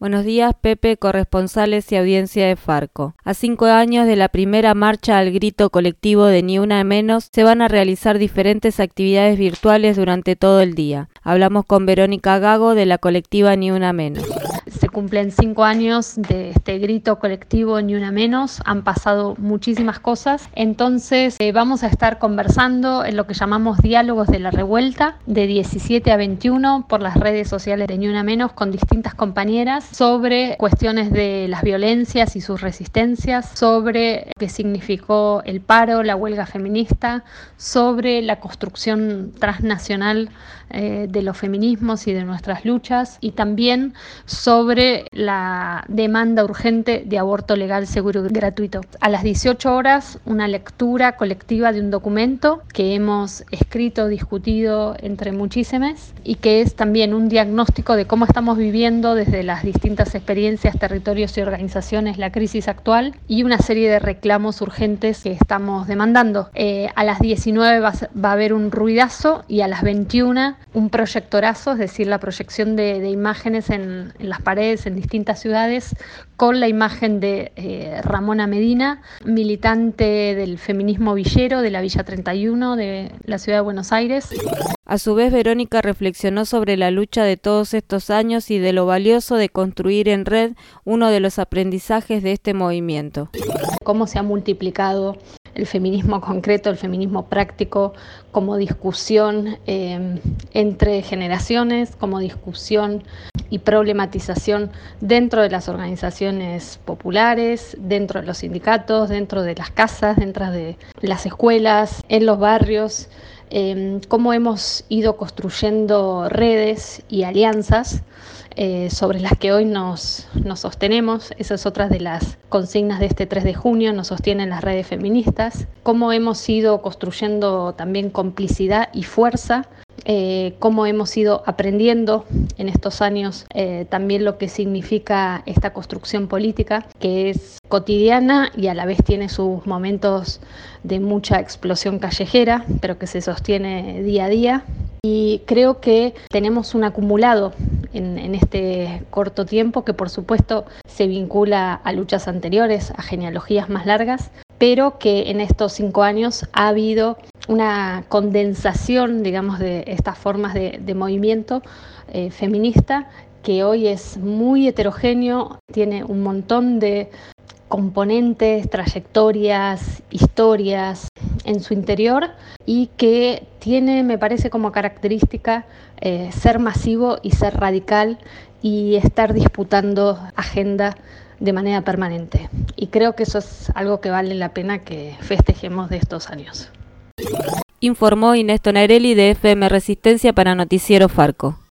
Buenos días, Pepe, corresponsales y audiencia de Farco. A 5 años de la primera marcha al grito colectivo de Ni Una Menos, se van a realizar diferentes actividades virtuales durante todo el día. Hablamos con Verónica Gago de la colectiva Ni Una Menos. Se cumplen 5 años de este grito colectivo Ni Una Menos, han pasado muchísimas cosas, entonces vamos a estar conversando en lo que llamamos Diálogos de la Revuelta, de 17 a 21 por las redes sociales de Ni Una Menos con distintas compañeras sobre cuestiones de las violencias y sus resistencias, sobre qué significó el paro, la huelga feminista, sobre la construcción transnacional de los feminismos y de nuestras luchas, y también sobre la demanda urgente de aborto legal, seguro y gratuito. A las 18 horas, una lectura colectiva de un documento que hemos escrito, discutido entre muchísimas, y que es también un diagnóstico de cómo estamos viviendo desde las distintas experiencias, territorios y organizaciones la crisis actual, y una serie de reclamos urgentes que estamos demandando. A las 19 va a haber un ruidazo, y a las 21 un proyectorazo, es decir, la proyección de imágenes en las paredes en distintas ciudades, con la imagen de Ramona Medina, militante del feminismo villero de la Villa 31 de la ciudad de Buenos Aires. A su vez, Verónica reflexionó sobre la lucha de todos estos años y de lo valioso de construir en red uno de los aprendizajes de este movimiento. Cómo se ha multiplicado el feminismo concreto, el feminismo práctico, como discusión entre generaciones, como discusión y problematización dentro de las organizaciones populares, dentro de los sindicatos, dentro de las casas, dentro de las escuelas, en los barrios, cómo hemos ido construyendo redes y alianzas sobre las que hoy nos sostenemos. Esa es otra de las consignas de este 3 de junio, nos sostienen las redes feministas. Cómo hemos ido construyendo también complicidad y fuerza, cómo hemos ido aprendiendo en estos años también lo que significa esta construcción política, que es cotidiana y a la vez tiene sus momentos de mucha explosión callejera, pero que se sostiene día a día. Y creo que tenemos un acumulado en este corto tiempo que por supuesto se vincula a luchas anteriores, a genealogías más largas, pero que en estos 5 años ha habido una condensación, digamos, de estas formas de movimiento feminista, que hoy es muy heterogéneo, tiene un montón de componentes, trayectorias, historias en su interior, y que tiene, me parece, como característica ser masivo y ser radical y estar disputando agenda de manera permanente. Y creo que eso es algo que vale la pena que festejemos de estos años. Informó Inés Tonarelli de FM Resistencia para Noticiero Farco.